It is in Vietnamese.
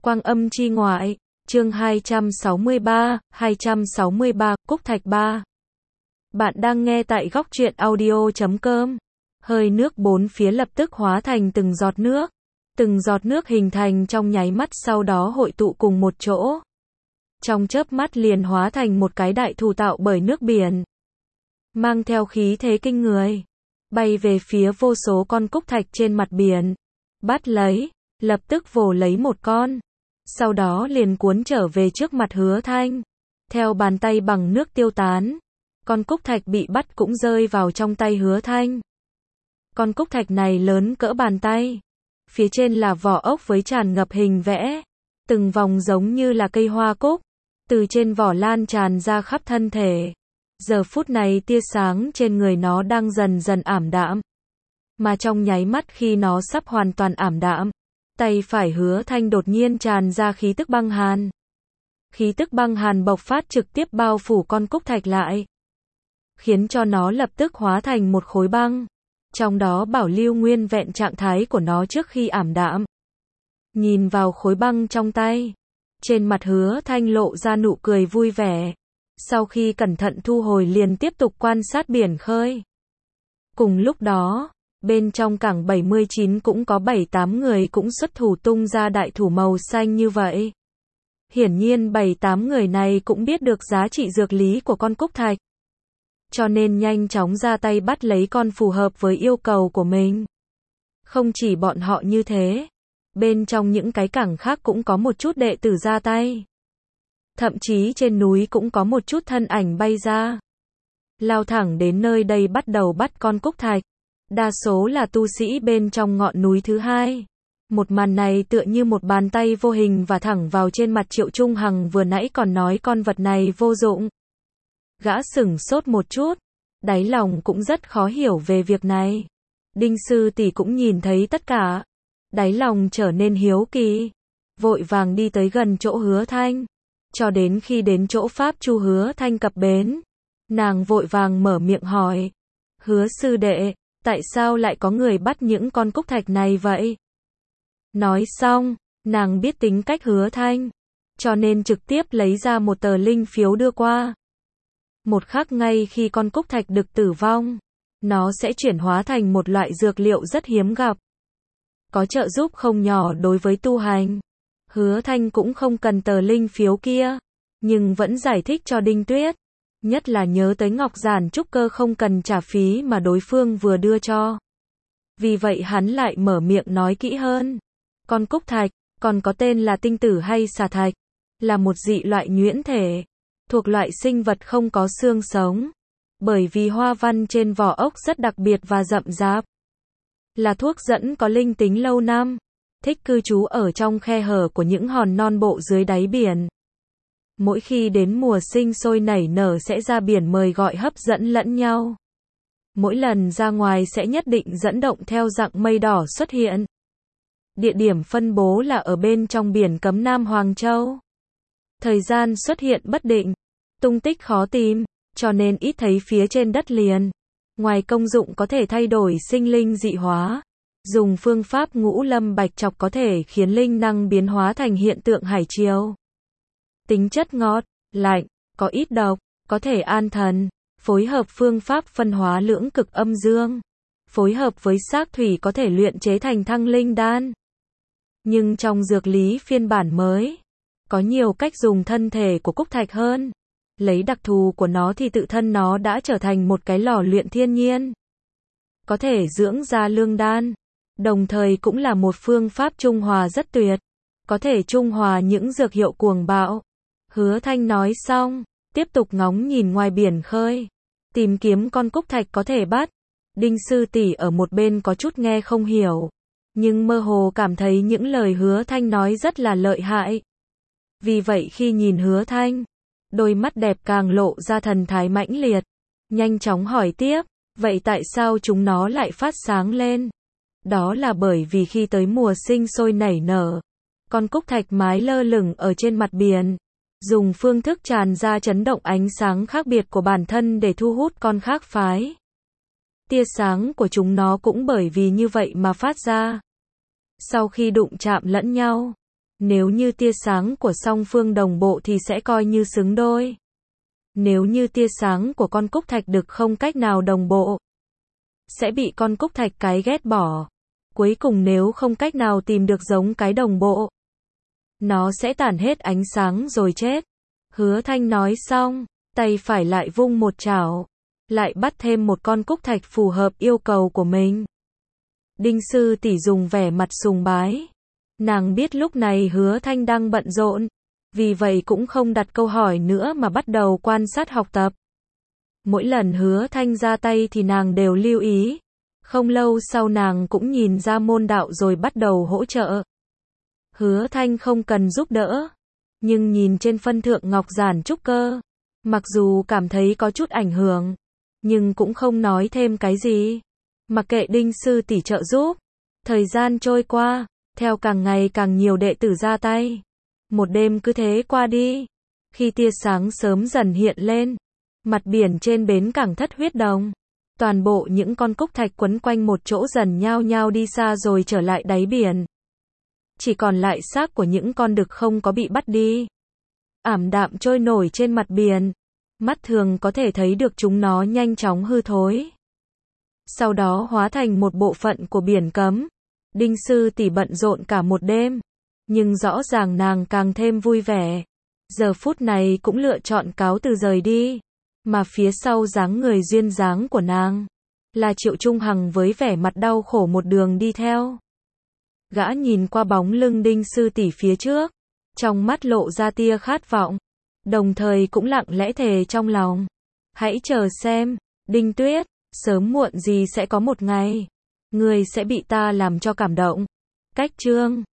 Quang âm chi ngoại, chương 263, Cúc Thạch 3. Bạn đang nghe tại góc truyện audio.com. Hơi nước bốn phía lập tức hóa thành từng giọt nước. Từng giọt nước hình thành trong nháy mắt sau đó hội tụ cùng một chỗ. Trong chớp mắt liền hóa thành một cái đại thù tạo bởi nước biển. Mang theo khí thế kinh người. Bay về phía vô số con cúc thạch trên mặt biển. Bắt lấy, lập tức vồ lấy một con. Sau đó liền cuốn trở về trước mặt Hứa Thanh. Theo bàn tay bằng nước tiêu tán. Con cúc thạch bị bắt cũng rơi vào trong tay Hứa Thanh. Con cúc thạch này lớn cỡ bàn tay. Phía trên là vỏ ốc với tràn ngập hình vẽ. Từng vòng giống như là cây hoa cúc. Từ trên vỏ lan tràn ra khắp thân thể. Giờ phút này tia sáng trên người nó đang dần dần ảm đạm. Mà trong nháy mắt khi nó sắp hoàn toàn ảm đạm, tay phải Hứa Thanh đột nhiên tràn ra khí tức băng hàn. Khí tức băng hàn bộc phát trực tiếp bao phủ con cúc thạch lại. Khiến cho nó lập tức hóa thành một khối băng. Trong đó bảo lưu nguyên vẹn trạng thái của nó trước khi ảm đạm. Nhìn vào khối băng trong tay. Trên mặt Hứa Thanh lộ ra nụ cười vui vẻ. Sau khi cẩn thận thu hồi liền tiếp tục quan sát biển khơi. Cùng lúc đó, bên trong cảng 79 cũng có 7-8 người cũng xuất thủ tung ra đại thủ màu xanh như vậy. Hiển nhiên 7-8 người này cũng biết được giá trị dược lý của con cúc thạch. Cho nên nhanh chóng ra tay bắt lấy con phù hợp với yêu cầu của mình. Không chỉ bọn họ như thế. Bên trong những cái cảng khác cũng có một chút đệ tử ra tay. Thậm chí trên núi cũng có một chút thân ảnh bay ra. Lao thẳng đến nơi đây bắt đầu bắt con cúc thạch. Đa số là tu sĩ bên trong ngọn núi thứ hai. Một màn này tựa như một bàn tay vô hình và thẳng vào trên mặt Triệu Trung Hằng vừa nãy còn nói con vật này vô dụng. Gã sửng sốt một chút. Đáy lòng cũng rất khó hiểu về việc này. Đinh sư tỷ cũng nhìn thấy tất cả. Đáy lòng trở nên hiếu kỳ. Vội vàng đi tới gần chỗ Hứa Thanh. Cho đến khi đến chỗ Pháp Chu Hứa Thanh cập bến. Nàng vội vàng mở miệng hỏi. Hứa sư đệ, tại sao lại có người bắt những con cúc thạch này vậy? Nói xong, nàng biết tính cách Hứa Thanh. Cho nên trực tiếp lấy ra một tờ linh phiếu đưa qua. Một khắc ngay khi con cúc thạch được tử vong. Nó sẽ chuyển hóa thành một loại dược liệu rất hiếm gặp. Có trợ giúp không nhỏ đối với tu hành. Hứa Thanh cũng không cần tờ linh phiếu kia. Nhưng vẫn giải thích cho Đinh Tuyết. Nhất là nhớ tới ngọc giản trúc cơ không cần trả phí mà đối phương vừa đưa cho. Vì vậy hắn lại mở miệng nói kỹ hơn. Con cúc thạch, còn có tên là tinh tử hay xà thạch. Là một dị loại nhuyễn thể. Thuộc loại sinh vật không có xương sống. Bởi vì hoa văn trên vỏ ốc rất đặc biệt và rậm rạp. Là thuốc dẫn có linh tính lâu năm. Thích cư trú ở trong khe hở của những hòn non bộ dưới đáy biển. Mỗi khi đến mùa sinh sôi nảy nở sẽ ra biển mời gọi hấp dẫn lẫn nhau. Mỗi lần ra ngoài sẽ nhất định dẫn động theo dạng mây đỏ xuất hiện. Địa điểm phân bố là ở bên trong biển cấm Nam Hoàng Châu. Thời gian xuất hiện bất định, tung tích khó tìm, cho nên ít thấy phía trên đất liền. Ngoài công dụng có thể thay đổi sinh linh dị hóa. Dùng phương pháp ngũ lâm bạch chọc có thể khiến linh năng biến hóa thành hiện tượng hải triều. Tính chất ngọt, lạnh, có ít độc, có thể an thần. Phối hợp phương pháp phân hóa lưỡng cực âm dương. Phối hợp với xác thủy có thể luyện chế thành thăng linh đan. Nhưng trong dược lý phiên bản mới, có nhiều cách dùng thân thể của cúc thạch hơn. Lấy đặc thù của nó thì tự thân nó đã trở thành một cái lò luyện thiên nhiên. Có thể dưỡng ra lương đan. Đồng thời cũng là một phương pháp trung hòa rất tuyệt. Có thể trung hòa những dược hiệu cuồng bạo. Hứa Thanh nói xong, tiếp tục ngóng nhìn ngoài biển khơi. Tìm kiếm con cúc thạch có thể bắt. Đinh sư tỷ ở một bên có chút nghe không hiểu. Nhưng mơ hồ cảm thấy những lời Hứa Thanh nói rất là lợi hại. Vì vậy khi nhìn Hứa Thanh, đôi mắt đẹp càng lộ ra thần thái mãnh liệt. Nhanh chóng hỏi tiếp, vậy tại sao chúng nó lại phát sáng lên? Đó là bởi vì khi tới mùa sinh sôi nảy nở, con cúc thạch mái lơ lửng ở trên mặt biển. Dùng phương thức tràn ra chấn động ánh sáng khác biệt của bản thân để thu hút con khác phái. Tia sáng của chúng nó cũng bởi vì như vậy mà phát ra. Sau khi đụng chạm lẫn nhau, Nếu như tia sáng của song phương đồng bộ thì sẽ coi như xứng đôi. Nếu như tia sáng của con cúc thạch đực không cách nào đồng bộ, sẽ bị con cúc thạch cái ghét bỏ. Cuối cùng nếu không cách nào tìm được giống cái đồng bộ, nó sẽ tản hết ánh sáng rồi chết. Hứa Thanh nói xong, tay phải lại vung một chảo, lại bắt thêm một con cúc thạch phù hợp yêu cầu của mình. Đinh sư tỷ dùng vẻ mặt sùng bái. Nàng biết lúc này Hứa Thanh đang bận rộn, vì vậy cũng không đặt câu hỏi nữa mà bắt đầu quan sát học tập. Mỗi lần Hứa Thanh ra tay thì nàng đều lưu ý. Không lâu sau nàng cũng nhìn ra môn đạo rồi bắt đầu hỗ trợ. Hứa Thanh không cần giúp đỡ, nhưng nhìn trên phân thượng ngọc giản trúc cơ, mặc dù cảm thấy có chút ảnh hưởng, nhưng cũng không nói thêm cái gì. Mặc kệ Đinh sư tỷ trợ giúp. Thời gian trôi qua, theo càng ngày càng nhiều đệ tử ra tay. Một đêm cứ thế qua đi. Khi tia sáng sớm dần hiện lên, mặt biển trên bến cảng Thất Huyết Đồng, toàn bộ những con cúc thạch quấn quanh một chỗ dần nhao nhao đi xa rồi trở lại đáy biển. Chỉ còn lại xác của những con đực không có bị bắt đi, ảm đạm trôi nổi trên mặt biển. Mắt thường có thể thấy được chúng nó nhanh chóng hư thối, sau đó hóa thành một bộ phận của biển cấm. Đinh sư tỷ bận rộn cả một đêm, nhưng rõ ràng nàng càng thêm vui vẻ. Giờ phút này cũng lựa chọn cáo từ rời đi, mà phía sau dáng người duyên dáng của nàng là Triệu Trung Hằng với vẻ mặt đau khổ một đường đi theo. Gã nhìn qua bóng lưng Đinh sư tỷ phía trước, trong mắt lộ ra tia khát vọng, đồng thời cũng lặng lẽ thề trong lòng. Hãy chờ xem, Đinh Tuyết, sớm muộn gì sẽ có một ngày, ngươi sẽ bị ta làm cho cảm động. Cách chương